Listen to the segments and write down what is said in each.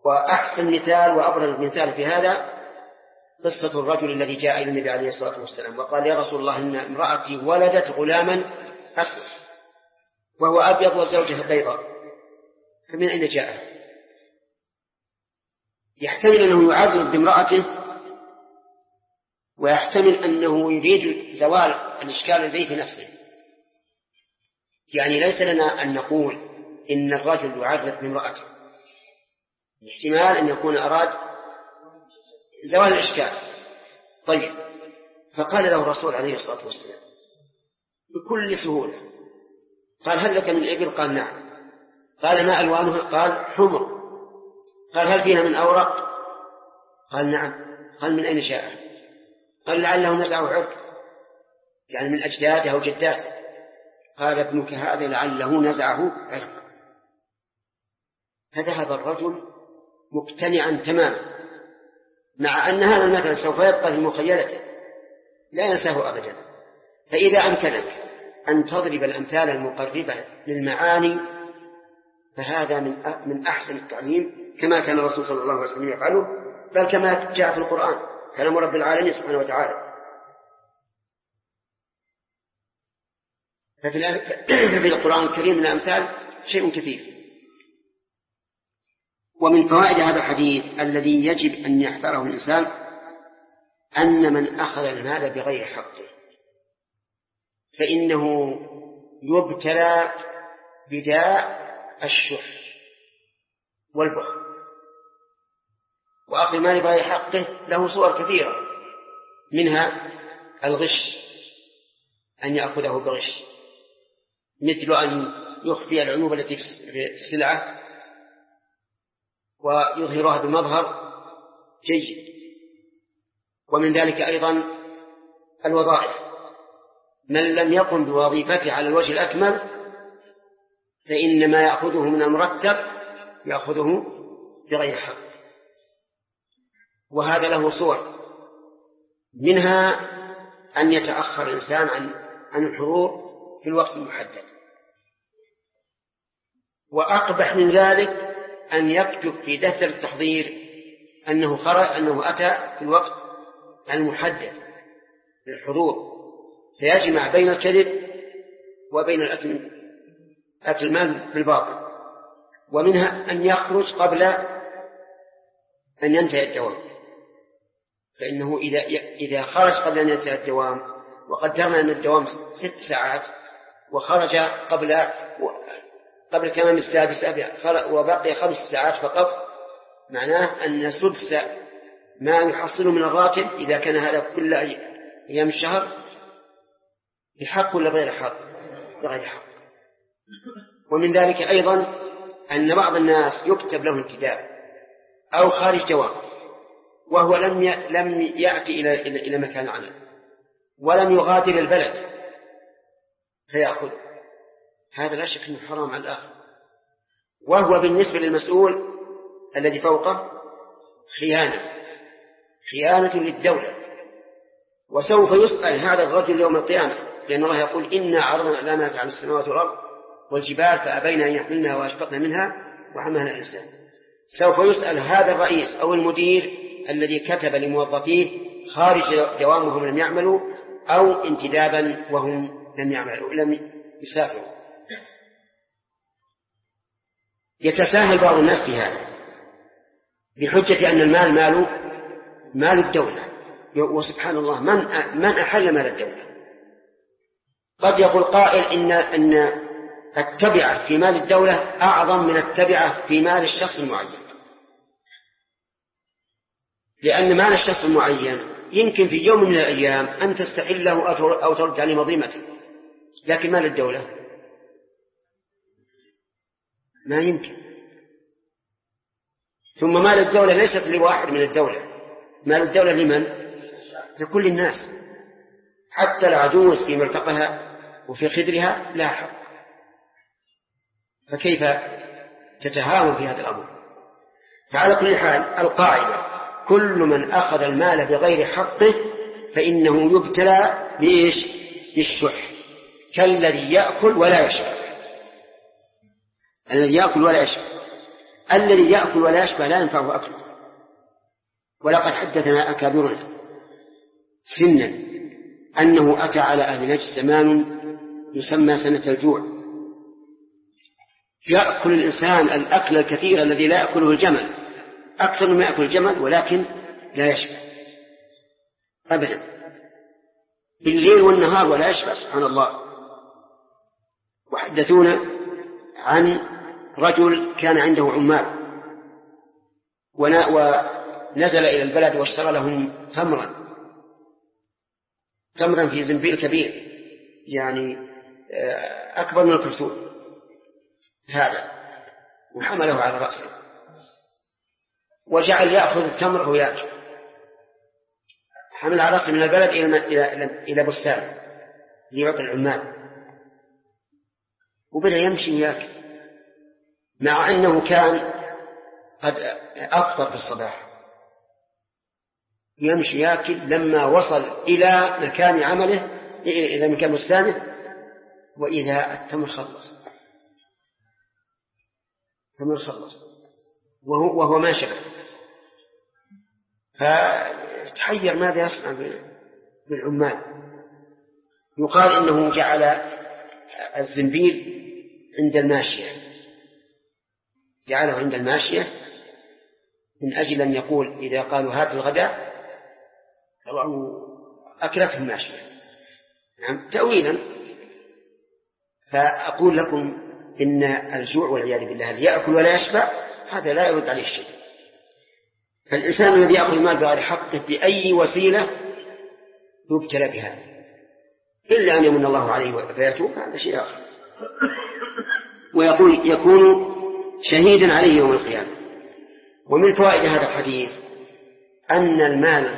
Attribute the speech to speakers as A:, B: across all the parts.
A: وأحسن مثال وأبرز مثال في هذا قصة الرجل الذي جاء إلى النبي عليه الصلاة والسلام وقال: يا رسول الله، إن امرأتي ولدت غلاما أسود وهو أبيض وزوجها بيضاء، فمن أين جاء؟ يحتمل أنه يعرض بامرأته، ويحتمل أنه يريد زوال الإشكال الذي في نفسه. يعني ليس لنا أن نقول إن الرجل يعرض بامرأته، احتمال أن يكون أراد زوال الإشكال. طيب، فقال له الرسول عليه الصلاة والسلام بكل سهولة، قال: هل لك من إبل؟ قال: نعم. قال: ما ألوانها؟ قال: حمر. قال: هل فيها من أورق؟ قال: نعم. قال: من أين جاء؟ قال: لعله نزعه عرق، يعني من أجداده أو جداته. قال: ابنك هذا لعله نزعه عرق. فذهب الرجل مقتنعا تماما، مع أن هذا المثل سوف يبقى في مخيلته لا ينساه أبدا. فإذا أمكنك أن تضرب الأمثال المقربة للمعاني فهذا من أحسن التعليم، كما كان الرسول صلى الله عليه وسلم يفعله، بل كما جاء في القرآن كلام رب العالمين سبحانه وتعالى. ففي القرآن الكريم من الأمثال شيء كثير. ومن فوائد هذا الحديث الذي يجب أن يحذره الإنسان أن من أخذ المال بغير حقه فإنه يبتلى بداء الشح والبخل. وأخذ المال بغير حقه له صور كثيرة، منها الغش، أن يأخذه بغش، مثل أن يخفي العيوب التي في السلعة ويظهرها بمظهر جيد. ومن ذلك أيضا الوظائف، من لم يقم بوظيفته على الوجه الأكمل فإنما يأخذه من المرتب يأخذه بغير حق، وهذا له صور، منها أن يتأخر الإنسان عن الحضور في الوقت المحدد، وأقبح من ذلك أن يكتب في دفتر التحضير أنه أتى في الوقت المحدد للحضور، فيجمع بين الكذب وبين أكل المال بالباطل. ومنها أن يخرج قبل أن ينتهي الدوام، فإنه إذا خرج قبل أن ينتهي الدوام، وقدرنا أن الدوام 6 ساعات وخرج قبل تمام السادسة وبقي 5 ساعات فقط، معناه أن سدس ما يحصله من الراتب إذا كان هذا كل أيام الشهر بحق ولا غير حق؟ بغير حق. ومن ذلك أيضا أن بعض الناس يكتب له انتداب أو خارج دوام وهو لم يأتي إلى مكان العمل ولم يغادر البلد فيأخذ، هذا لا شك أنه حرام على الآخر. وهو بالنسبة للمسؤول الذي فوقه خيانة للدولة، وسوف يسأل هذا الرجل يوم القيامة، لأن الله يقول: إنا عرضنا الأمانة على السماوات والأرض والجبال فأبين أن يحملنها وأشفقن منها وحملها الإنسان. سوف يسأل هذا الرئيس أو المدير الذي كتب لموظفيه خارج دوام وهم لم يعملوا، أو انتدابا وهم لم يسافروا. يتساهل بعض الناس في هذا بحجة أن المال مال الدولة، وسبحان الله من أحل مال الدولة؟ قد يقول قائل إن التبعة في مال الدولة أعظم من التبعة في مال الشخص المعين، لأن مال الشخص المعين يمكن في يوم من الأيام أن تستحله أو ترد عليه مظلمته، لكن مال الدولة ما يمكن. ثم مال الدولة ليست لواحد من الدولة، مال الدولة لمن؟ لكل الناس، حتى العجوز في مرتقها وفي خدرها لا حق، فكيف تتهاون في هذا الأمر؟ فعلى كل حال القاعدة: كل من أخذ المال بغير حقه فإنه يبتلى بإيش؟ بالشح، كالذي يأكل ولا يشبع. الذي يأكل ولا يشبع الذي يأكل ولا يشبع لا ينفعه أكله. ولقد حدثنا أكابرنا سنا أنه أتى على أهل نجد زمان يسمى سنة الجوع، يأكل الإنسان الأكل الكثير الذي لا يأكله الجمل، أكثر مما يأكل الجمل، ولكن لا يشبع أبدا، بالليل والنهار ولا يشبع سبحان الله. وحدثونا عن رجل كان عنده عمال ونزل إلى البلد واشترى لهم تمرا في زنبيل كبير، يعني أكبر من الكرسول هذا، وحمله على رأسه وجعل يأخذ التمر ويأكل، حمل على رأسه من البلد إلى بستان ليعطي العمال، وبدأ يمشي ويأكل، مع أنه كان قد أفطر في الصباح، يمشي يأكل لما وصل إلى مكان عمله، إلى مكان بستانه، وإذا التمر خلص وهو ما شبه، فتحير ماذا يصنع بالعمال. يقال إنه جعل الزنبيل عند الماشية، جعله عند الماشية من أجل أن يقول إذا قالوا هات الغداء أو أكلته الماشية، نعم تأويلا. فأقول لكم إن الجوع والعياذ بالله اللي يأكل ولا يشبع هذا لا يرد عليه شيء. فالإنسان الذي يأخذ المال بغير حقه بأي وسيلة يبتلى بها، إلا أن يمن الله عليه فيتوب، هذا شيء آخر. ويقول يكون شهيدا عليه يوم القيامة. ومن فوائد هذا الحديث أن المال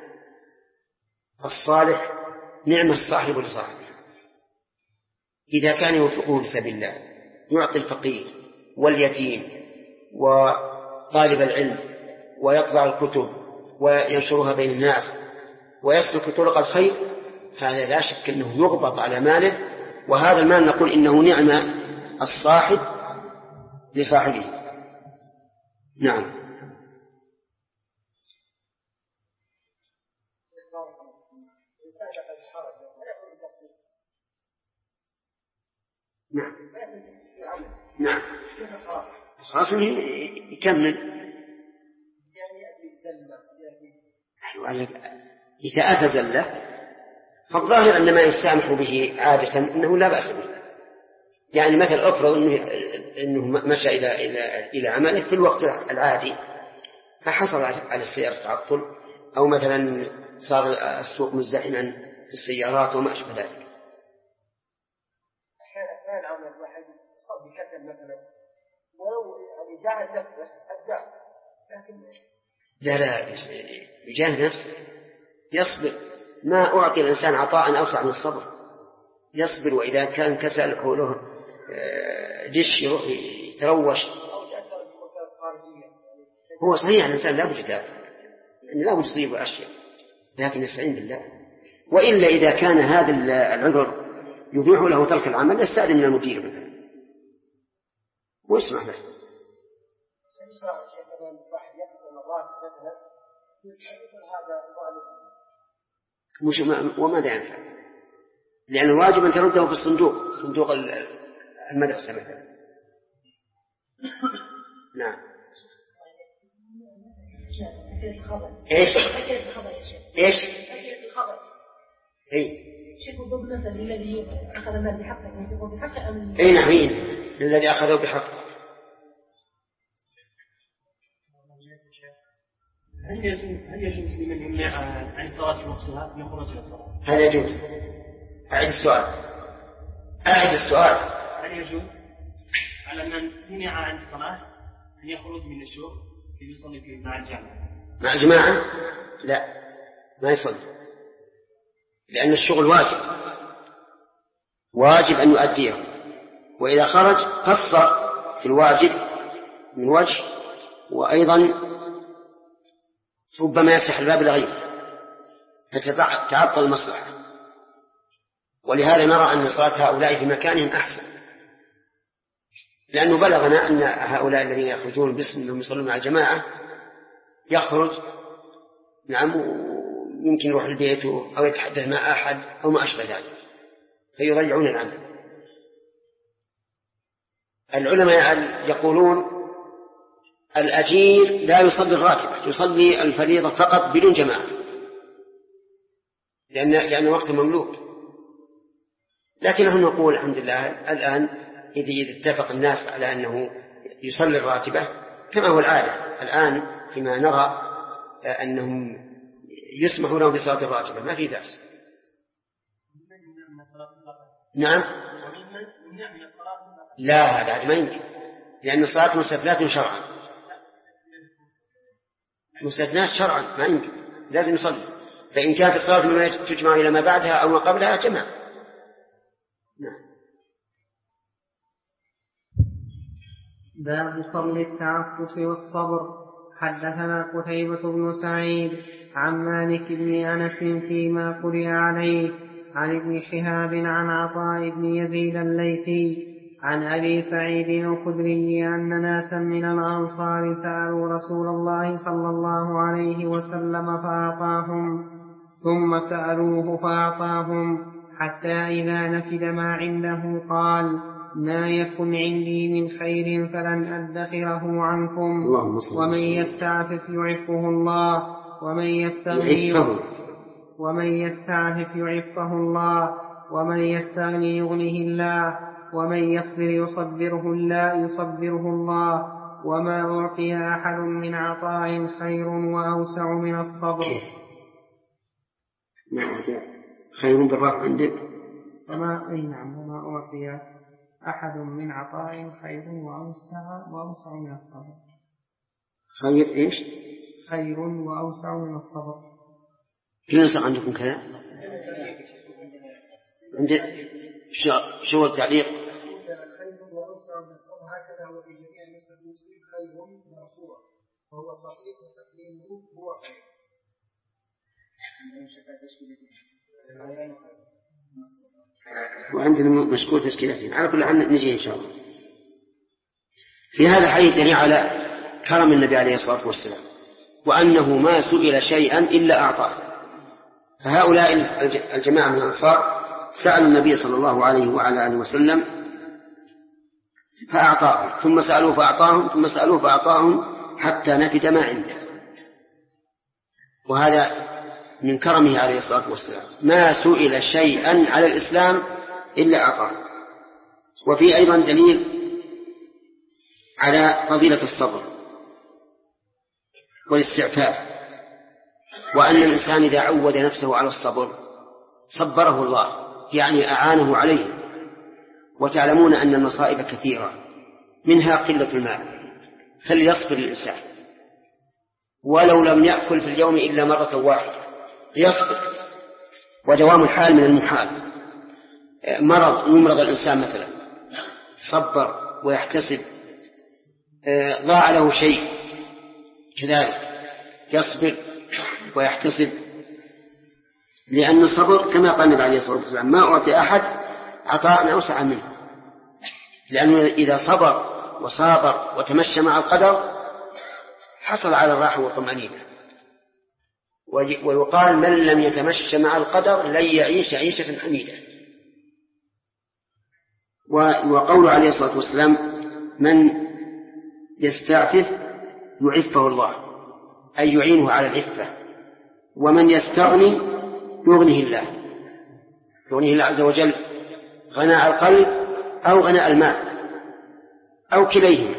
A: الصالح نعم الصاحب لصاحبه إذا كان يوفقه بسبيل الله، يعطي الفقير واليتيم وطالب العلم، ويطبع الكتب وينشرها بين الناس ويسلك طرق الخير، هذا لا شك أنه يغبط على ماله، وهذا المال نقول إنه نعم الصاحب لصاحبه. نعم. نعم خلاص يكمل. إذا أتى زلة فالظاهر أن ما يسامح به عادة أنه لا بأس به. يعني مثل أفرض أنه مشى إلى عمله في الوقت العادي فحصل على السيارة تعطل، أو مثلا صار السوق مزدحما في السيارات وما أشبه ذلك.
B: أحيانا عمل واحد صار بكسل مثلا ولو يعني جاهد نفسه أداه، لكن
A: لا يجاهد نفسه، يصبر. ما أعطي الإنسان عطاء أوسع من الصبر، يصبر. وإذا كان كسل حوله جش يروح يتروش. هو صحيح الإنسان لا بد يدافع، يعني لا بد يصيب أشياء، لكن يستعين بالله. وإلا إذا كان هذا العذر يبيح له ترك العمل يستأذن من المدير مثلا ويسمح له. وماذا ينفع؟ لأن الواجب أن ترده في صندوق المدرسة مثلا. نعم. إيش؟ إيش؟
C: شيخ ضد مثل الذي أخذ المال بحقه يكون بحقه أم
A: أي نعم الذي أخذه بحقه.
D: هل يجوز لمن يمنع عن الصلاة في وقتها أن يخرج إلى الصلاة؟
A: هل يجوز؟ أعد السؤال.
D: هل يجوز على من منع عن الصلاة أن يخرج من الشوق يصلي مع الجماعة؟
A: مع جماعة؟ لا، ما يصلي، لأن الشغل واجب أن يؤديه، وإذا خرج قصر في الواجب من وجه، وأيضا ربما يفتح الباب لغيره فتتعطل المصلحة. ولهذا نرى أن صلاة هؤلاء في مكانهم أحسن، لأنه بلغنا أن هؤلاء الذين يخرجون باسم أنهم يصلون مع الجماعة يخرج نعم يمكن يروح البيت أو يتحدث مع أحد أو ما أشبه ذلك فيضيعون العمل. العلماء يقولون الأجير لا يصلي الراتبة، يصلي الفريضة فقط بدون جماعة لأن وقته مملوك. لكن نحن نقول الحمد لله الآن إذا اتفق الناس على أنه يصلي الراتبة كما هو العادة الآن فيما نرى أنهم يسمحوا لهم بصلاة الراتبة ما في بأس. نعم لا هذا ما يمكن لأن الصلاة مستثنات شرعا، مستثنات شرعا ما يمكن لازم يصلي. فإن كانت الصلاة مما تجمع إلى ما بعدها أو ما قبلها جمع. نعم.
E: باب فضل التعفف والصبر. حدثنا قتيبة بن سعيد عن مالك بن أنس فيما قرئ عليه عن ابن شهاب عن عطاء بن يزيد الليثي عن أبي سعيد الخدري أن ناسا من الأنصار سألوا رسول الله صلى الله عليه وسلم فأعطاهم، ثم سألوه فأعطاهم، حتى إذا نفد ما عنده قال: ما يكن عندي من خير فلن أدخره عنكم، ومن يستعفف يعفه الله، ومن يستعفف يعفه الله، ومن يستغني يغنه الله، ومن يصبر يصبره الله، وما أعطي أحد من عطاء خير وأوسع من الصبر.
A: ما أعطي خير بالرفع عندك
E: وما أعطي أحد من عطاء خير وأوسع من الصبر.
A: خير إيش؟
E: خير وأوسع من الصبر.
A: في نسخ عندكم كذا؟ عندك شو التعليق؟
B: خير وأوسع من الصبر هكذا هو في جميع نسخ المسلم خير مأخوذ وهو صحيح وتقديمه هو خير.
A: وعندنا مشكور تشكيلتين على كل حال نجي إن شاء الله. في هذا الحديث دليل على كرم النبي عليه الصلاة والسلام وأنه ما سئل شيئا إلا أعطاه. فهؤلاء الجماعة من الأنصار سألوا النبي صلى الله عليه وعلى آله وسلم فأعطاهم، ثم سألوه فأعطاهم، ثم سألوه فأعطاهم، حتى نفد ما عنده. وهذا من كرمه عليه الصلاة والسلام، ما سئل شيئا على الإسلام إلا أعطاه. وفي أيضا دليل على فضيلة الصبر والاستعفاف، وأن الإنسان إذا عود نفسه على الصبر صبره الله، يعني أعانه عليه. وتعلمون أن المصائب كثيرة منها قلة المال، فليصبر الإنسان ولو لم يأكل في اليوم إلا مرة واحدة يصبر. ودوام الحال من المحال. يمرض الإنسان مثلا صبر ويحتسب، ضاع له شيء كذلك يصبر ويحتسب، لأن الصبر كما قال النبي عليه الصلاة والسلام: ما أعطي أحد عطاء أوسع منه. لأنه إذا صبر وصابر وتمشى مع القدر حصل على الراحة والطمأنينة. ويقال: من لم يتمشى مع القدر لن يعيش عيشة حميدة. وقول عليه الصلاة والسلام: من يستعفف يعفه الله، أي يعينه على العفة. ومن يستغني يغنيه الله عز وجل غناء القلب أو غناء المال أو كليهما،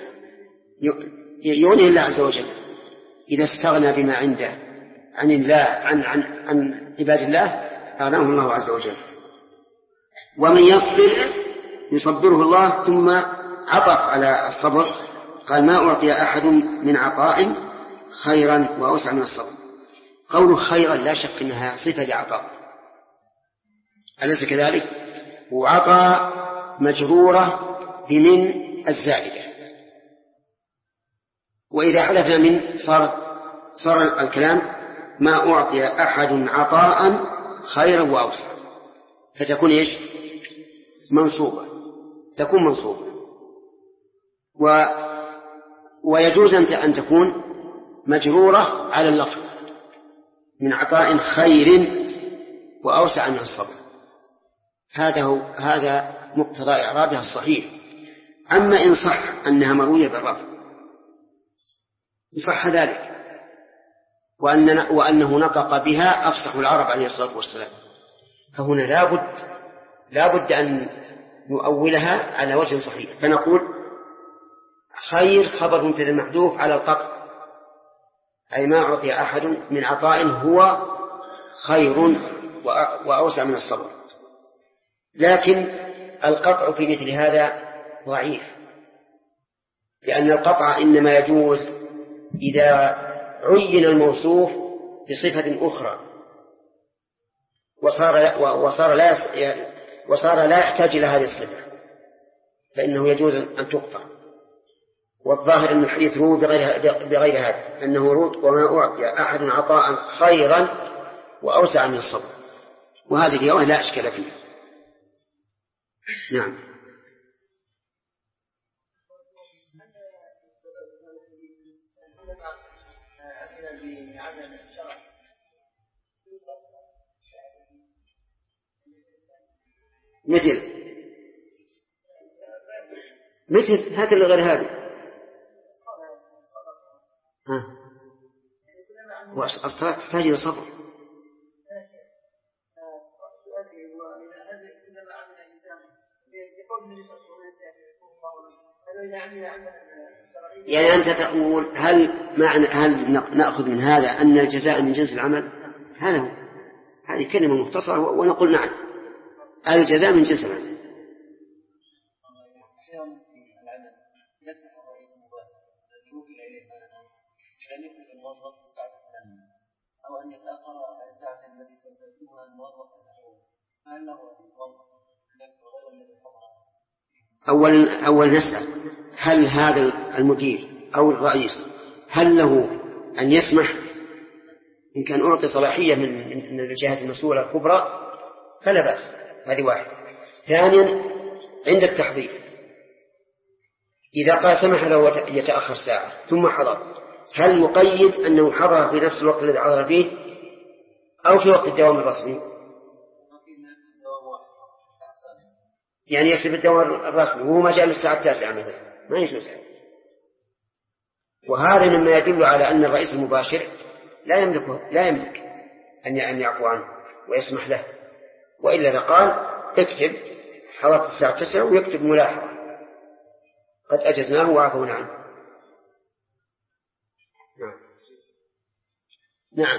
A: يغنيه الله عز وجل إذا استغنى بما عنده عن الله عن عباد الله أغناه الله عز وجل. ومن يصبر يصبره الله، ثم عطف على الصبر قال: ما أعطي أحد من عطاء خيرا وأوسع من الصبر. قوله خيرا لا شك أنها صفة لعطاء، أليس كذلك؟ وعطى مجرورة بمن الزائدة، وإذا حذفنا من صار الكلام: ما أعطي أحد عطاء خيرا وأوسع، فتكون إيش؟ منصوبة، تكون منصوبة. ويجوز أن تكون مجرورة على اللفظ من عطاء خير وأوسع من الصبر. هذا مقتضى إعرابها الصحيح. أما إن صح أنها مروية بالرفع صح ذلك وأنه نطق بها أفصح العرب عليه الصلاة والسلام، فهنا لا بد أن نؤولها على وجه صحيح، فنقول خير خبر مبتدأ محذوف على القطع، أي ما أعطي أحد من عطاء هو خير وأوسع من الصبر. لكن القطع في مثل هذا ضعيف، لأن القطع إنما يجوز إذا عين الموصوف بصفة أخرى وصار لا يحتاج إلى هذه الصفة، فإنه يجوز أن تقطع. والظاهر أن الحديث روى بغير هذا، أنه روى وما أعطي أحد عطاء خيرا وأوسع من الصبر، وهذه الرواية لا أشكال فيها. نعم. مثل هذا اللي غير هذا. والصلاة تحتاج إلى صبر. يعني أنت تقول هل نأخذ من هذا أن الجزاء من جنس العمل؟ هذا هو. هذه كلمة مختصرة ونقول نعم، الجزاء من جنس العمل.
B: أو أن يتأخر على الساعة التي سيكتبها الموظف فهل له
A: أول نسأل هل هذا المدير أو الرئيس هل له أن يسمح إن كان أعطي صلاحية من الجهات المسؤولة الكبرى فلا بأس، هذه واحد. ثانيا عند التحضير إذا قال سمح له يتأخر ساعة ثم حضر، هل يقيد أنه حضر في نفس الوقت الذي حضر فيه أو في وقت الدوام الرسمي؟ يعني يكتب الدوام الرسمي وهو ما جاء للساعة 9 مثلا، ما يجوز. وهذا مما يدل على أن الرئيس المباشر لا يملك أن يعفو عنه ويسمح له، وإلا لقال اكتب حضرت الساعة 9 ويكتب ملاحظة قد أجزناه وعفونا عنه. نعم.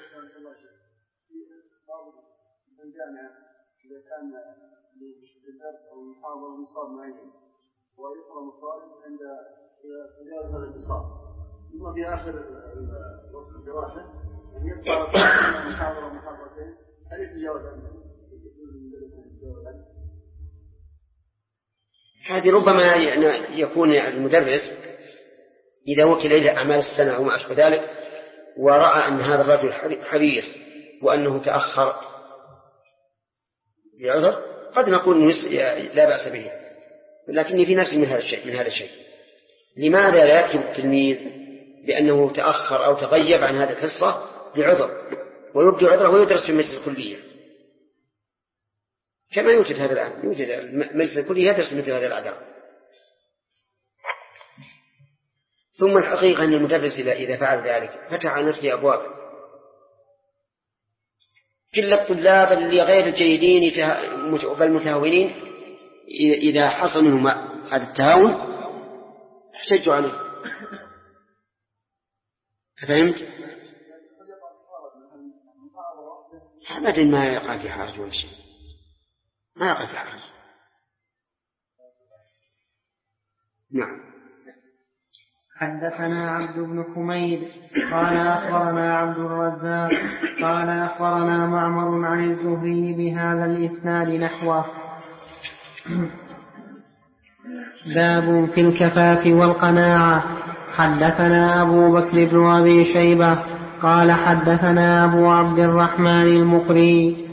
B: إذا كان للدرس أو المحاضرة نصاب معين ويقرأ الطالب عند تجاوز هذا النصاب ثم في آخر وقت الدراسة أن يبقى محاضرة محاضرتين، هل يتجاوز عنه؟
A: هذه ربما يكون المدرس إذا وكل إلى أعمال السنة وما أشبه ذلك ورأى أن هذا الرجل حريص وأنه تأخر بعذر قد نقول لا بأس به، لكني في نفسي من هذا الشيء. لماذا لا يكتب التلميذ بأنه تأخر أو تغيب عن هذه الحصة بعذر ويبدو عذره ويدرس في المجلس الكلية كما يوجد هذا الآن، يوجد المجلس الكلية يدرس مثل هذا الأعذار. ثم الحقيقة أن المدرس إذا فعل ذلك فتح على نفسه أبواب، كل الطلاب اللي غير الجيدين بل متهاونين إذا حصل منهم هذا التهاون احتجوا عليه. فهمت؟ أبدا ما يقع في حرج ولا شيء، ما يقع في حرج. نعم.
E: حدثنا عبد بن حميد قال أخبرنا عبد الرزاق قال أخبرنا معمر عن الزهري بهذا الإسناد نحوه. باب في الكفاف والقناعة. حدثنا أبو بكر بن أبي شيبة قال حدثنا أبو عبد الرحمن المقري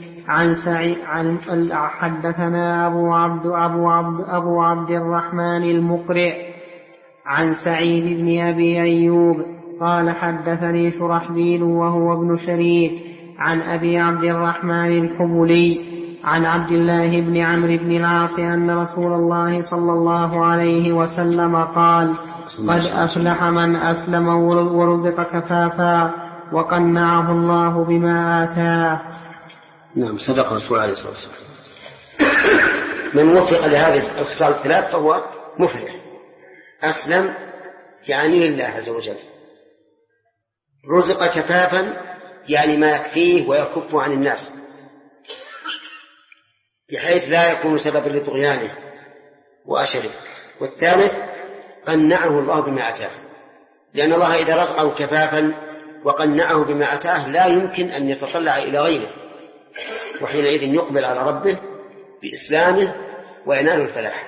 E: حدثنا أبو عبد الرحمن المقرئ عن سعيد بن أبي أيوب قال حدثني شرحبيل وهو ابن شريك عن أبي عبد الرحمن الحبلي عن عبد الله بن عمرو بن العاص أن رسول الله صلى الله عليه وسلم قال قد أفلح من أسلم ورزق كفافا وقنعه الله بما آتاه.
A: نعم صدق الرسول عليه الصلاة والسلام. من وفق لهذه الخصال الثلاث فهو مفلح. أسلم يعني لله عز وجل، رزق كفافا يعني ما يكفيه ويكف عن الناس بحيث لا يكون سببا لطغيانه وأشره. والثالث قنعه الله بما أتاه، لأن الله إذا رزقه كفافا وقنعه بما أتاه لا يمكن أن يتطلع إلى غيره، وحينئذ يقبل على ربه بإسلامه وينال الفلاح.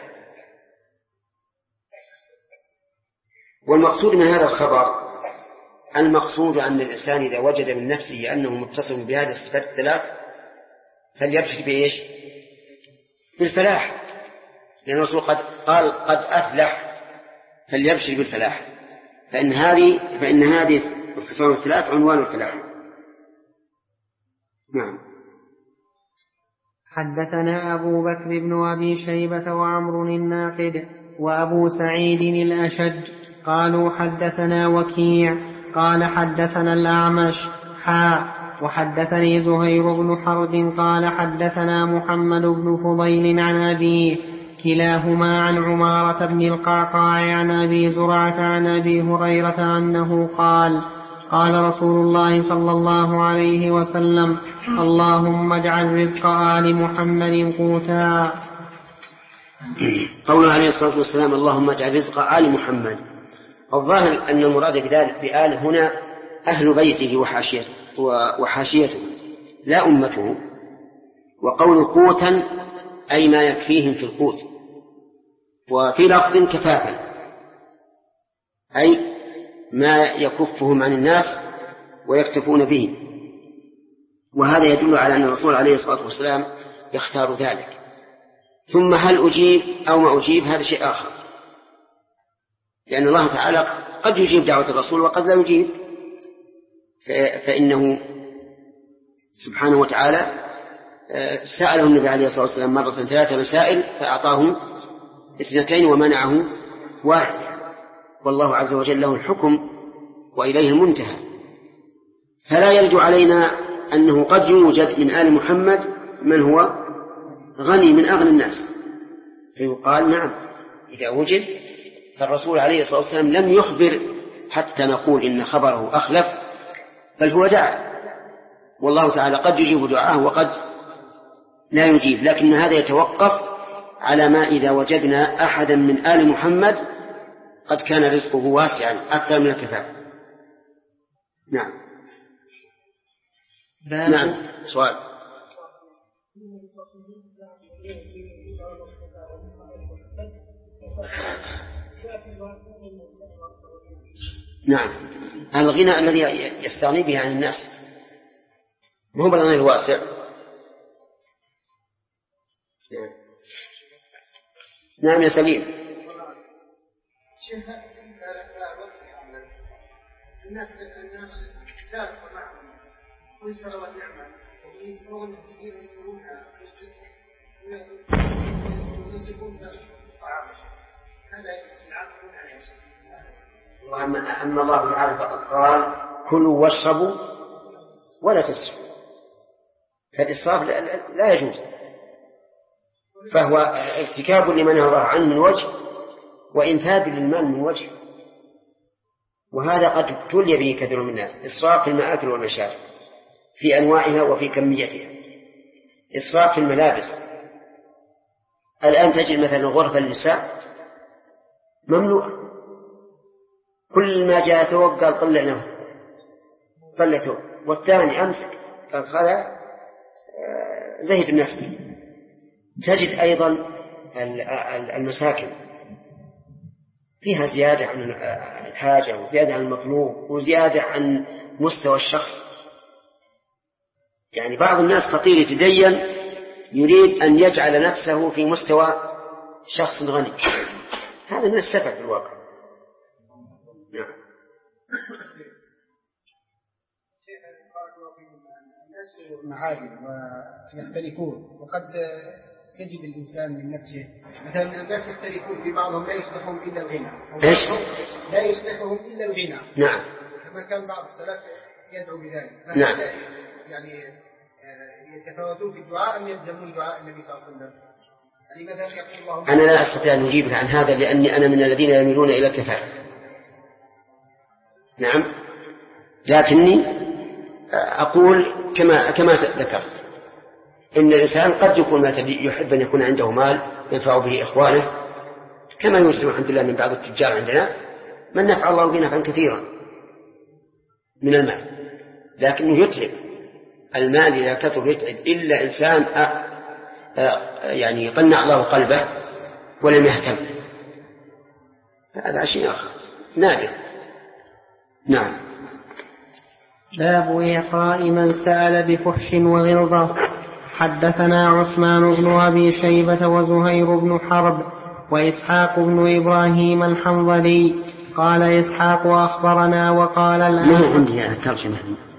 A: والمقصود من هذا الخبر المقصود أن الإنسان إذا وجد من نفسه أنه متصل بهذه الصفات الثلاث فليبشر بإيش؟ بالفلاح، لأن الرسول قال قد أفلح، فليبشر بالفلاح، فإن هذه الخصال الثلاث عنوان الفلاح. نعم.
E: حدثنا أبو بكر بن أبي شيبة وعمر الناقد وأبو سعيد الأشج قالوا حدثنا وكيع قال حدثنا الأعمش وحدثني زهير بن حرب قال حدثنا محمد بن فضيل عن أبيه كلاهما عن عمارة بن القعقاع عن أبي زرعة عن أبي هريرة أنه قال قال رسول الله صلى الله عليه وسلم اللهم اجعل رزق آل محمد قوتا.
A: قوله عليه الصلاة والسلام اللهم اجعل رزق آل محمد، الظاهر أن المراد بذلك بآل هنا أهل بيته وحاشيته لا أمته. وقول قوتا أي ما يكفيهم في القوت، وفي لفظ كفافا أي ما يكفهم عن الناس ويكتفون به. وهذا يدل على أن الرسول عليه الصلاة والسلام يختار ذلك. ثم هل أجيب أو ما أجيب هذا شيء آخر، لأن الله تعالى قد يجيب دعوة الرسول وقد لا يجيب، فإنه سبحانه وتعالى سأله النبي عليه الصلاة والسلام مرة 3 مسائل فأعطاه 2 ومنعه 1، والله عز وجل له الحكم وإليه المنتهى. فلا يرجع علينا أنه قد يوجد من آل محمد من هو غني من أغنى الناس، فيقال نعم إذا وجد، فالرسول عليه الصلاة والسلام لم يخبر حتى نقول إن خبره أخلف، بل هو دعا، والله تعالى قد يجيب دعاه وقد لا يجيب، لكن هذا يتوقف على ما إذا وجدنا أحدا من آل محمد قد كان رزقه واسعا أكثر من الكفاف. نعم. نعم سؤال. نعم الغنى الذي يستغني به عن الناس هو الغنى الواسع. نعم يا سليم.
B: الناس تاركوا معهم ويشتغلوا النعمة ويقولون يسيرونها ويسيبون طعام هذا يعرفون عليه.
A: أما الله تعالى فقد قال كلوا واشربوا ولا تسرفوا، فالإسراف لا يجوز، فهو ارتكاب لمن نهى الله عنه من وجه وإنفاذ للمال من وجه، وهذا قد ابتلي به كثير من الناس. إسراف في المآكل والمشارب في أنواعها وفي كميتها، إسراف في الملابس. الآن تجد مثلا غرفة النساء مملوءة، كل ما جاء ثوب قال طلع نفسه طلع ثوب، والثاني أمسك قال خذا زهد الناس به. تجد أيضا المساكن فيها زيادة عن الحاجة وزيادة عن المطلوب وزيادة عن مستوى الشخص. يعني بعض الناس فقير يتدين يريد أن يجعل نفسه في مستوى شخص غني، هذا من السفه في الواقع. نعم.
F: الناس معادن ويختلفون، وقد يجد الإنسان من نفسه مثلا الناس يختلفون في بعضهم لا يصلحهم إلا الغنى، لا يصلحهم إلا الغنى.
A: نعم.
F: كما كان بعض السلف يدعو بذلك.
A: نعم.
F: يعني يتفاوتون في الدعاء أم يلزمون دعاء النبي صلى الله عليه وسلم؟ يعني مثلا يقول الله.
A: أنا لا أستطيع أن أجيبك عن هذا لأني أنا من الذين يميلون إلى الكفاءة. نعم. لكني أقول كما ذكرت إن الإنسان قد يكون يحب أن يكون عنده مال ينفع به إخوانه، كما يسلم الحمد لله من بعض التجار عندنا من نفع الله به نفعا كثيرا من المال، لكنه يتعب. المال إذا كثر يتعب، إلا إنسان يعني قنع الله قلبه ولم يهتم، هذا شيء آخر نادر. نعم.
E: باب إعطاء من سأل بفحش وغلظة. حدثنا عثمان بن أبي شيبة وزهير بن حرب وإسحاق بن إبراهيم الحنظلي. قال إسحاق أخبرنا وقال الآن
A: ما عندي الترجمة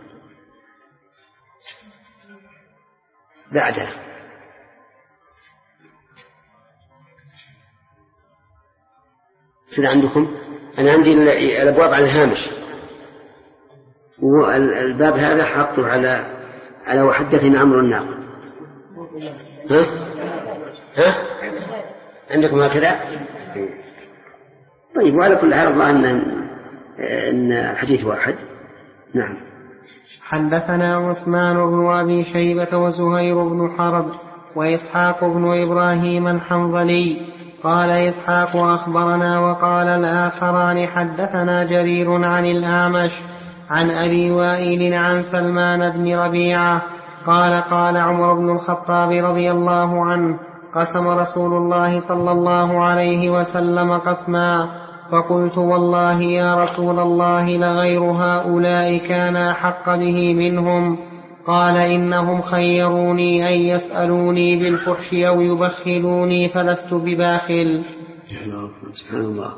A: بعدها. سيد عندكم أنا عندي الأبواب على الهامش، والباب هذا حطه على وحدثنا عمرو الناقد. ها عندكم هكذا؟ طيب، وعلى كل حال الله أن الحديث واحد. نعم.
E: حدثنا عثمان بن أبي شيبة وزهير بن حرب وإسحاق بن إبراهيم الحنظلي. قال إسحاق أخبرنا وقال الآخران حدثنا جرير عن الأعمش عن أبي وائل عن سلمان بن ربيعة قال قال عمر بن الخطاب رضي الله عنه: قسم رسول الله صلى الله عليه وسلم قسما، فقلت: والله يا رسول الله لغير هؤلاء كان أحق به منهم. قال: إنهم خيروني أن يسألوني بالفحش أو يبخلوني فلست بباخل.
A: سبحان الله.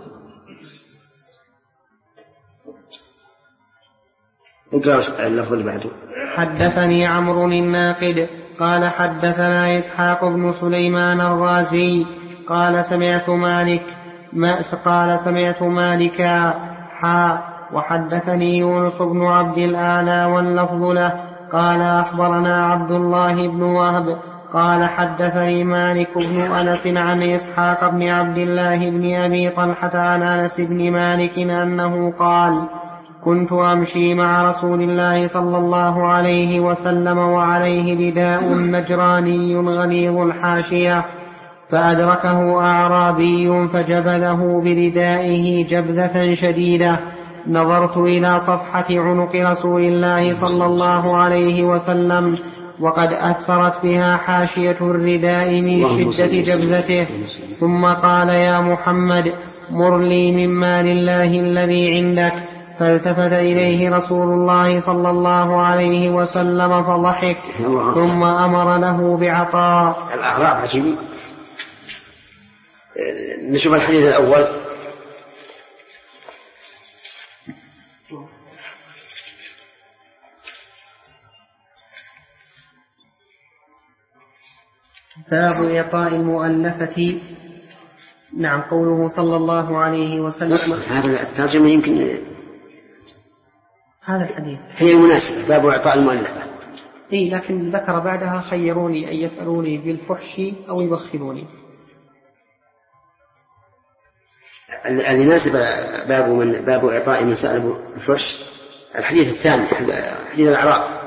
A: اللفظ اللي بعده.
E: حدثني عمرو الناقد قال حدثنا إسحاق بن سليمان الرازي قال سمعت مالكا وحدثني يونس بن عبد الأعلى واللفظ له قال أخبرنا عبد الله بن وهب قال حدثني مالك بن أنس عن إسحاق بن عبد الله بن أبي طلحة عن أنس بن مالك أنه قال: كنت أمشي مع رسول الله صلى الله عليه وسلم وعليه رداء نجراني غليظ الحاشية، فأدركه أعرابي فجبذه بردائه جبذة شديدة. نظرت إلى صفحة عنق رسول الله صلى الله عليه وسلم وقد أثرت بها حاشية الرداء من شدة جبذته، ثم قال: يا محمد، مر لي من مال الله الذي عندك. فالتفت إليه رسول الله صلى الله عليه وسلم فضحك، ثم أمر له بعطاء.
A: الأعراب عجيب. نشوف الحديث الأول.
E: باب إعطاء المؤلفة. نعم. قوله صلى الله عليه وسلم.
A: هذا الترجمة يمكن
E: هذا الحديث
A: هي المناسبة، باب إعطاء المؤلفة.
E: لكن ذكر بعدها: خيروني أن يسألوني بالفحش أو يبخلوني.
A: اللي ناسب باب إعطاء من سأل بالفحش الحديث الثاني، حديث الأعراب.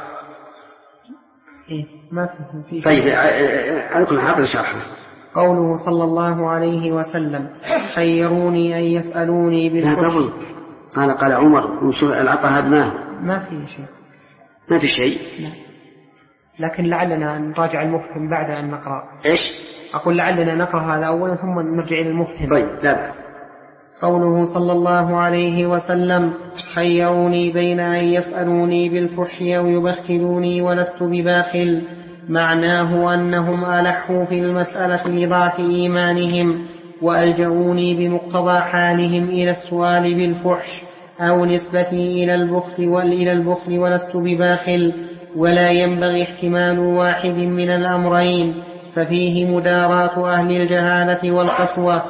E: ما في.
A: طيب، على كل حال شرحه.
E: قوله صلى الله عليه وسلم: خيروني أن يسألوني بالفحش.
A: قال عمر: وشو العطاء هذا؟
E: ما في شيء.
A: ما في شيء.
E: لا. لكن لعلنا نراجع المفهم بعد أن نقرأ.
A: إيش؟
E: أقول لعلنا نقرأ هذا أولا ثم نرجع إلى المفهم.
A: طيب، لا بأس.
E: قوله صلى الله عليه وسلم: خيروني بين أن يسألوني بالفحش أو يبخلوني ولست بباخل، معناه أنهم ألحوا في المسألة لضعف إيمانهم وألجؤوني بمقتضى حالهم إلى السؤال بالفحش، أو نسبتي إلى البخل ولست بباخل، ولا ينبغي احتمال واحد من الأمرين، ففيه مداراة أهل الجهالة والقسوة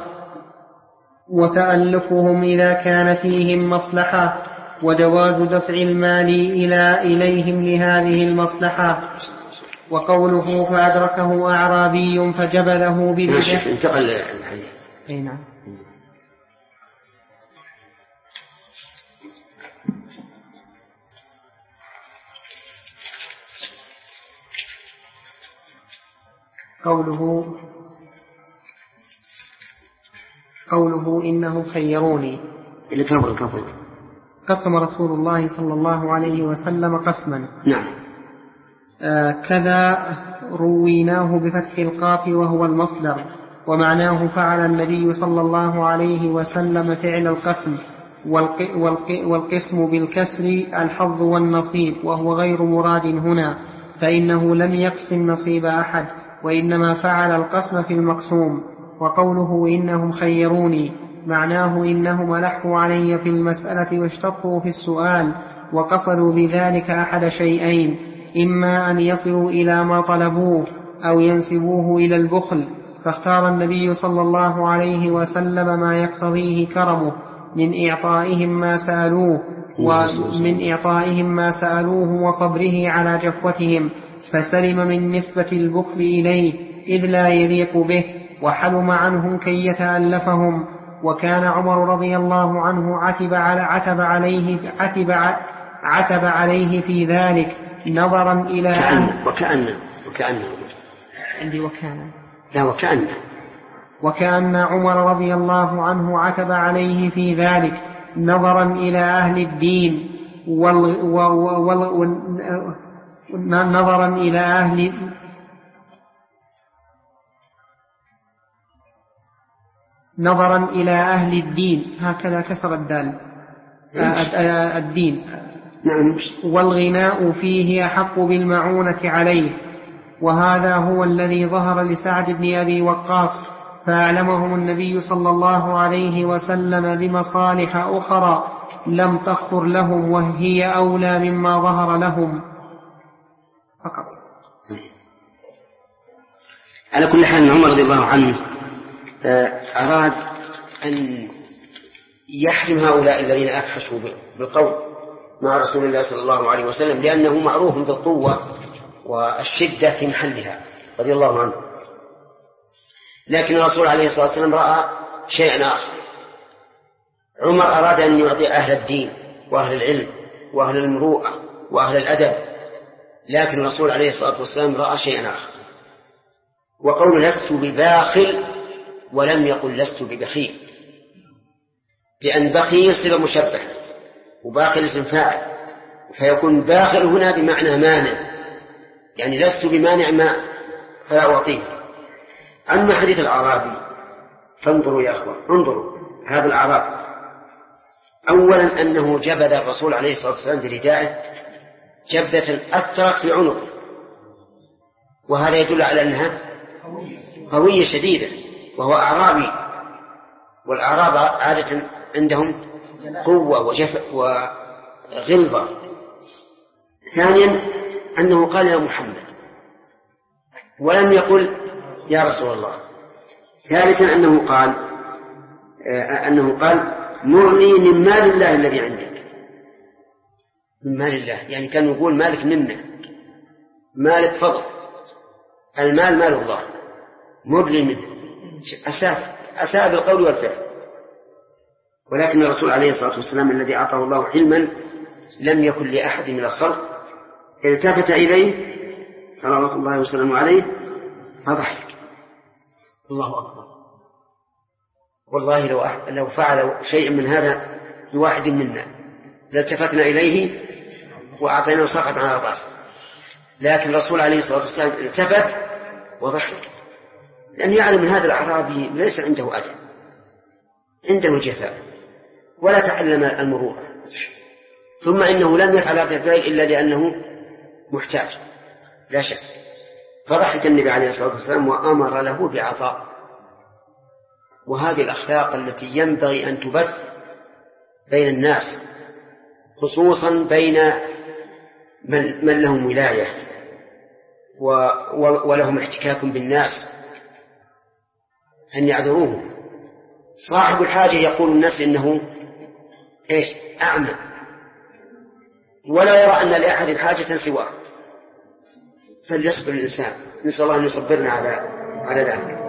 E: وتألفهم إذا كان فيهم مصلحة، وجواز دفع المال إليهم لهذه المصلحة. وقوله فأدركه أعرابي فجبله بالبدع.
A: انتقل الحديث.
E: نعم. قوله إنه خيروني. قسم رسول الله صلى الله عليه وسلم قسما.
A: نعم.
E: كذا رويناه بفتح القاف وهو المصدر، ومعناه فعل النبي صلى الله عليه وسلم فعل القسم، والقسم بالكسر الحظ والنصيب، وهو غير مراد هنا، فإنه لم يقسم نصيب أحد، وإنما فعل القسم في المقسوم. وقوله إنهم خيروني معناه إنهم ألحوا علي في المسألة واشتطوا في السؤال، وقصدوا بذلك أحد شيئين: إما أن يصلوا إلى ما طلبوه أو ينسبوه إلى البخل، فاختار النبي صلى الله عليه وسلم ما يقتضيه كرمه من إعطائهم ما سألوه وصبره على جفوتهم، فسلم من نسبة البخل إليه إذ لا يليق به، وحلم عنهم كي يتألفهم. وكان عمر رضي الله عنه عتب عليه في ذلك نظرا إلى وكأن عمر رضي الله عنه عتب عليه في ذلك نظرا إلى أهل الدين نظرا إلى أهل الدين، هكذا كسر الدال، الدين، والغناء فيه أحق بالمعونة عليه. وهذا هو الذي ظهر لسعد بن أبي وقاص، فأعلمهم النبي صلى الله عليه وسلم بمصالح أخرى لم تخطر لهم، وهي أولى مما ظهر لهم فقط.
A: على كل حال عمر رضي الله عنه أراد أن يحرم هؤلاء الذين أفحشوا بالقول مع رسول الله صلى الله عليه وسلم، لأنه معروف بالقوة والشدة في محلها رضي الله عنه. لكن الرسول عليه الصلاة والسلام رأى شيئا آخر. عمر أراد أن يعطي أهل الدين وأهل العلم وأهل المروءة وأهل الأدب، لكن الرسول عليه الصلاة والسلام رأى شيئا آخر، وقول لست بباخل ولم يقل لست ببخيل، لأن بخيل صفة مشبه وباخل اسم فاعل، فيكون باخل هنا بمعنى مانع، يعني لست بمانع ما فلا أعطيه. أما حديث الأعرابي فانظروا يا أخوة، انظروا هذا الأعرابي، أولا أنه جبد الرسول عليه الصلاة والسلام بردائه جبدة أثرت في عنقه، وهذا يدل على أنها قوية شديدة، وهو أعرابي، والأعراب عادة عندهم قوة وغلظة. ثانيا أنه قال يا محمد ولم يقل يا رسول الله. ثالثا أنه قال مرني من مال الله الذي عندك. من مال الله يعني كان يقول مالك منا، مالك فضل، المال مال الله، مرني منه. أساء بالقول والفعل. ولكن الرسول عليه الصلاة والسلام الذي أعطاه الله علما لم يكن لأحد من الخلق التفت إليه صلوات الله وسلامه عليه فضحك. الله أكبر، والله لو فعل شيء من هذا لواحد منا لالتفتنا إليه وأعطيناه سقط على الرأس، لكن الرسول عليه الصلاة والسلام التفت وضحك، لأن يعلم من هذا الأعرابي ليس عنده أدب، عنده جفاء ولا تعلم المروءة، ثم إنه لم يفعل هذا الفعل إلا لأنه محتاج لا شك. فضحك النبي عليه الصلاة والسلام وأمر له بعطاء. وهذه الأخلاق التي ينبغي أن تبث بين الناس خصوصا بين من لهم ولاية ولهم احتكاك بالناس أن يعذروه. صاحب الحاجة يقول الناس إنه أعمى ولا يرى أن لأحد حاجة سواه، فليصبر الإنسان. نسأل الله أن يصبرنا على ذلك.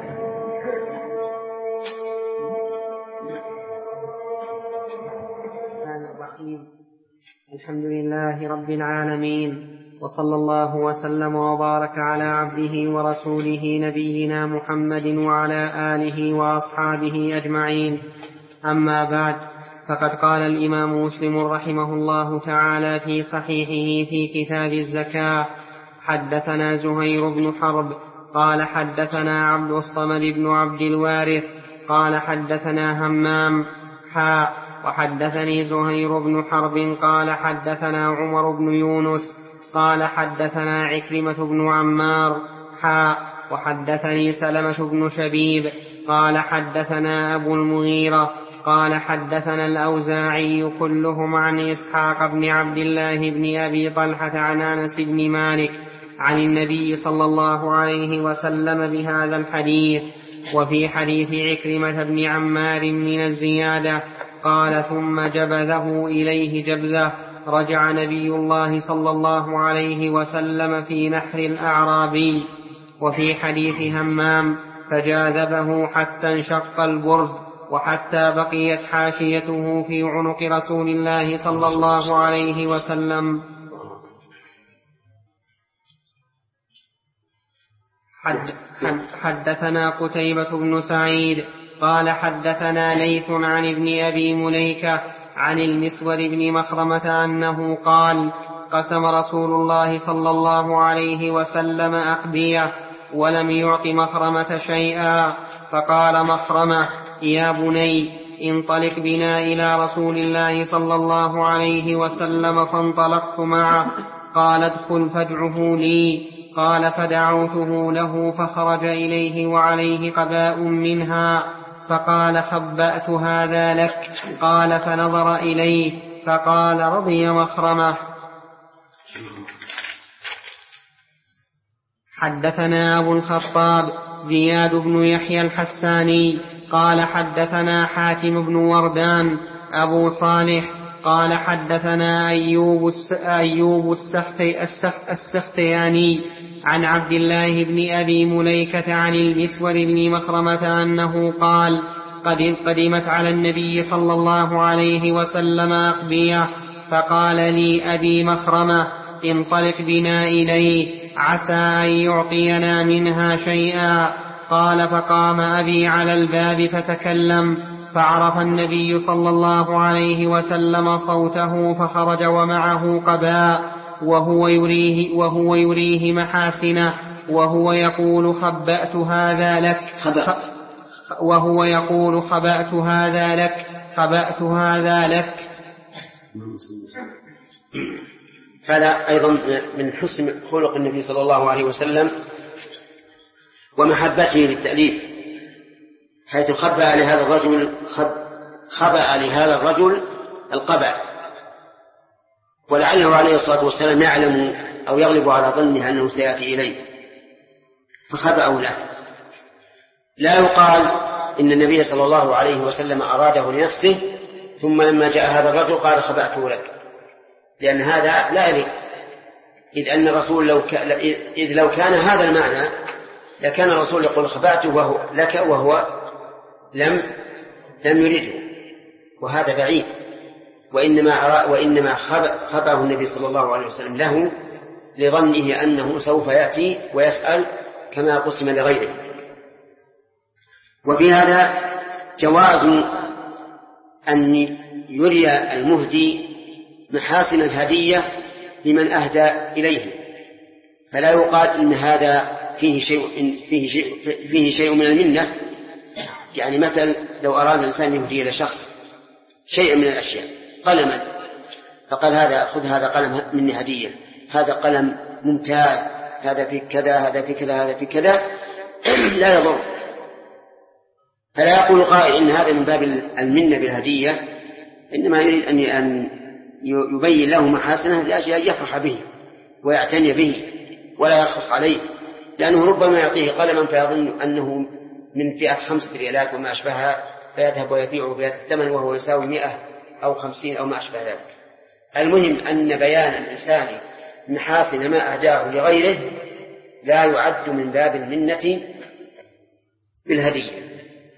E: الحمد لله رب العالمين، وصلى الله وسلم وبارك على عبده ورسوله نبينا محمد وعلى آله وأصحابه أجمعين. أما بعد، فقد قال الإمام مسلم رحمه الله تعالى في صحيحه في كتاب الزكاة: حدثنا زهير بن حرب قال حدثنا عبد الصمد بن عبد الوارث قال حدثنا همام وحدثني زهير بن حرب قال حدثنا عمر بن يونس قال حدثنا عكرمة بن عمار وحدثني سلمة بن شبيب قال حدثنا أبو المغيرة قال حدثنا الأوزاعي كلهم عن إسحاق بن عبد الله بن أبي طلحة عن أنس بن مالك عن النبي صلى الله عليه وسلم بهذا الحديث. وفي حديث عكرمة بن عمار من الزيادة: قال ثم جبذه إليه جبذة. رجع نبي الله صلى الله عليه وسلم في نحر الأعرابي. وفي حديث همام: فجاذبه حتى انشق البرد وحتى بقيت حاشيته في عنق رسول الله صلى الله عليه وسلم. حدثنا قتيبة بن سعيد قال حدثنا ليث عن ابن أبي مليكة عن المسور بن مخرمة أنه قال: قسم رسول الله صلى الله عليه وسلم أقبية ولم يعط مخرمة شيئا، فقال مخرمة: يا بني انطلق بنا إلى رسول الله صلى الله عليه وسلم. فانطلقت معه. قال: ادخل فادعه لي. قال: فدعوته له فخرج إليه وعليه قباء منها، فقال: خبأت هذا لك. قال: فنظر إليه فقال: رضي مخرمة. حدثنا أبو الخطاب زياد بن يحيى الحساني قال حدثنا حاتم بن وردان أبو صالح قال حدثنا أيوب السختياني عن عبد الله بن أبي مليكة عن المسور بن مخرمة أنه قال: قدمت على النبي صلى الله عليه وسلم أقبية، فقال لي أبي مخرمة: انطلق بنا إليه عسى أن يعطينا منها شيئا. قال: فقام أبي على الباب فتكلم، فعرف النبي صلى الله عليه وسلم صوته، فخرج ومعه قباء وهو يريه محاسنه وهو يقول: خبأت هذا لك. وهو يقول: خبأت هذا لك، خبأت هذا لك.
A: هذا أيضا من حسن خلق النبي صلى الله عليه وسلم ومحبته للتأليف، حيث خبأ لهذا الرجل القبع، ولعله عليه الصلاة والسلام يعلم أو يغلب على ظنه أنه سيأتي إليه فخبأه له. لا يقال إن النبي صلى الله عليه وسلم أراده لنفسه ثم لما جاء هذا الرجل قال: خبأته لك، لأن هذا لا يليق، إذ أن الرسول لو كان هذا المعنى لكان الرسول يقول: خبأته لك وهو لم يرده، وهذا بعيد. وإنما خبأه النبي صلى الله عليه وسلم له لظنه أنه سوف يأتي ويسأل كما قسم لغيره. وفي هذا جواز أن يري المهدي محاسن الهدية لمن أهدى إليه، فلا يقال إن هذا فيه شيء من المنة. يعني مثلا لو أراد الإنسان يهدي إلى شخص شيئا من الأشياء، قلما، فقال: خذ هذا قلم مني هدية، هذا قلم ممتاز، هذا في كذا، هذا في كذا، هذا في كذا، لا يضر. فلا يقول قائل إن هذا من باب المنة بالهدية، إنما يريد أن يبين له محاسنه لأجل أن يفرح به ويعتني به ولا يرخص عليه، لأنه ربما يعطيه قلما فيظن أنه من فئة 5 ريالات وما أشبهها، فيذهب ويبيعه بهذا الثمن وهو يساوي 100 أو 50 أو ما أشبه ذلك. المهم أن بيان الإنسان محاسن ما أهداه لغيره لا يعد من باب المنة بالهدية.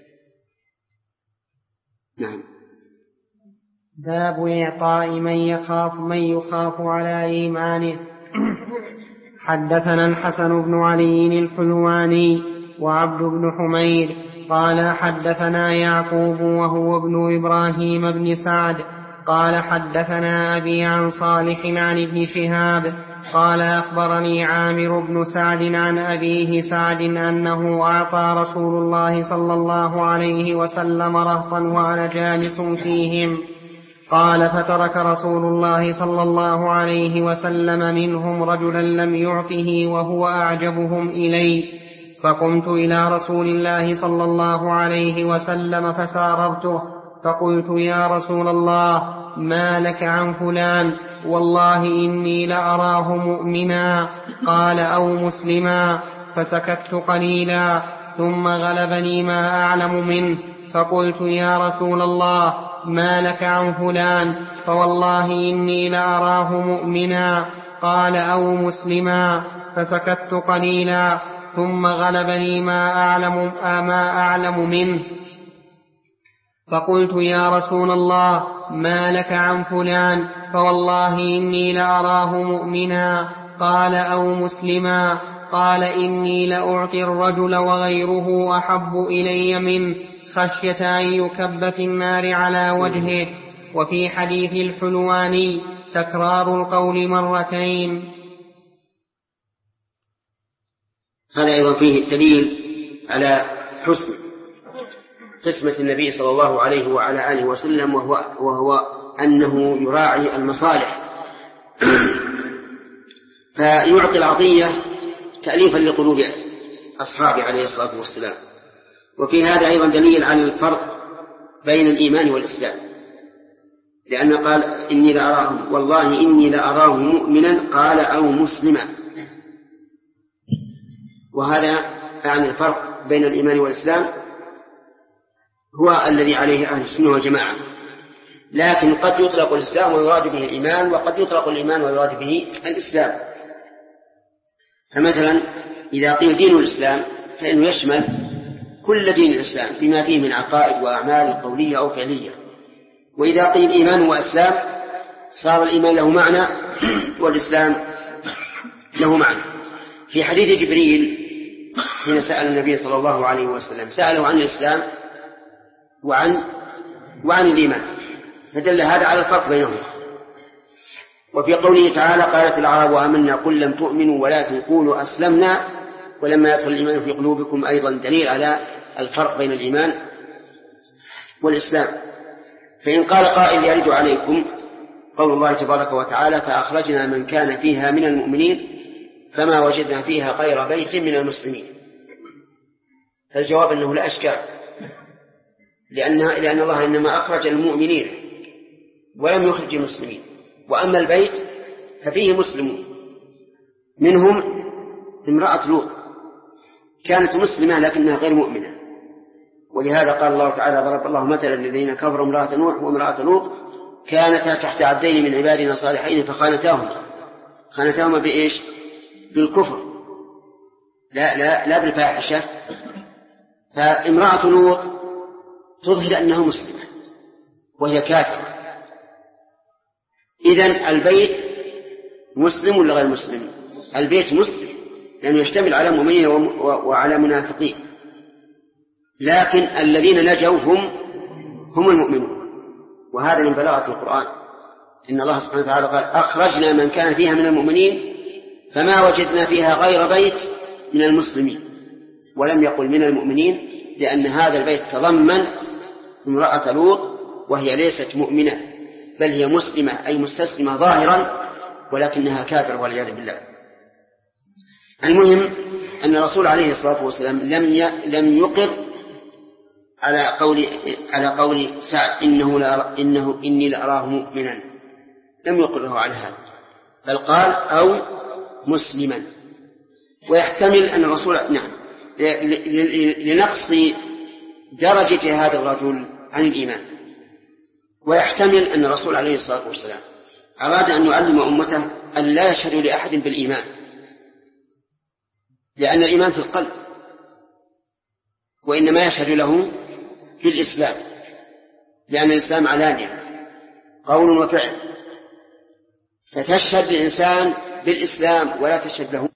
A: نعم.
E: باب إعطاء من يخاف على إيمانه. حدثنا الحسن بن علي الحلواني وعبد بن حميد قال حدثنا يعقوب وهو ابن إبراهيم بن سعد قال حدثنا أبي عن صالح عن ابن شهاب قال أخبرني عامر بن سعد عن أبيه سعد أنه أعطى رسول الله صلى الله عليه وسلم رهطا وأنا جالس فيهم. قال فترك رسول الله صلى الله عليه وسلم منهم رجلا لم يعطه وهو أعجبهم إلي، فقمت إلى رسول الله صلى الله عليه وسلم فساررته فقلت يا رسول الله ما لك عن فلان؟ والله إني لأراه مؤمنا. قال أو مسلما. فسكت قليلا ثم غلبني ما أعلم منه فقلت يا رسول الله ما لك عن فلان؟ فوالله إني لأراه مؤمنا. قال أو مسلما. فسكت قليلا ثم غلبني ما أعلم منه فقلت يا رسول الله ما لك عن فلان؟ فوالله إني لأراه مؤمنا. قال أو مسلما. قال إني لأعطي الرجل وغيره أحب إلي منه خشية أن يكب في النار على وجهه. وفي حديث الحلواني تكرار القول مرتين.
A: هذا أيضا فيه دليل على حسن قسمة النبي صلى الله عليه وعلى آله وسلم، وهو أنه يراعي المصالح فيعطي العطية تأليفا لقلوب أصحابه عليه الصلاة والسلام. وفي هذا أيضا دليل على الفرق بين الإيمان والإسلام، لأن قال إني لأراه والله إني لأراه مؤمنا قال أو مسلما، وهذا يعني الفرق بين الإيمان والإسلام هو الذي عليه أهل السنة والجماعة. لكن قد يطلق الإسلام ويراد به الإيمان، وقد يطلق الإيمان ويراد به الإسلام. فمثلا إذا قيل دين الإسلام فإنه يشمل كل دين الإسلام بما فيه من عقائد وأعمال قولية أو فعلية. وإذا قيل إيمان وإسلام صار الإيمان له معنى والإسلام له معنى. في حديث جبريل حين سأل النبي صلى الله عليه وسلم سأله عن الإسلام وعن الإيمان، فدل هذا على الفرق بينهما. وفي قوله تعالى قالت الأعراب آمنا قل لم تؤمنوا ولكن قولوا أسلمنا ولما يدخل الإيمان في قلوبكم أيضا دليل على الفرق بين الإيمان والإسلام. فإن قال قائل يرد عليكم قول الله تبارك وتعالى فأخرجنا من كان فيها من المؤمنين فما وجدنا فيها غير بيت من المسلمين، فالجواب أنه لا أشكال، لأن الله إنما أخرج المؤمنين ولم يخرج المسلمين. وأما البيت ففيه مسلمون، منهم امرأة لوط كانت مسلمة لكنها غير مؤمنة، ولهذا قال الله تعالى ضرب الله مثلا للذين كفروا امرأة نوح وامرأة لوط كانتا تحت عبدين من عبادنا صالحين فخانتاهما بإيش؟ بالكفر لا بالفاحشة. فامرأة لوط تظهر أنها مسلمة وهي كافرة. إذن البيت مسلم ولا غير مسلم؟ البيت مسلم لأنه يشتمل على مؤمنين وعلى منافقين، لكن الذين نجوا هم المؤمنون. وهذا من بلاغة القرآن، إن الله سبحانه وتعالى قال أخرجنا من كان فيها من المؤمنين فما وجدنا فيها غير بيت من المسلمين، ولم يقل من المؤمنين، لأن هذا البيت تضمن امرأة لوط وهي ليست مؤمنة بل هي مسلمة أي مستسلمة ظاهرا ولكنها كافرة والعياذ بالله. المهم أن الرسول عليه الصلاة والسلام لم يقر على قول سعد إني لأراه مؤمنا، لم يقره على هذا، بل قال أو مسلما. ويحتمل أن الرسول لنقص درجة هذا الرجل عن الإيمان، ويحتمل أن الرسول عليه الصلاة والسلام أراد أن يعلم أمته أن لا يشهدوا لأحد بالإيمان، لأن الإيمان في القلب، وإنما يشهد له في الإسلام، لأن الإسلام علانية قول وفعل، فتشهد الإنسان بالإسلام ولا تشهد له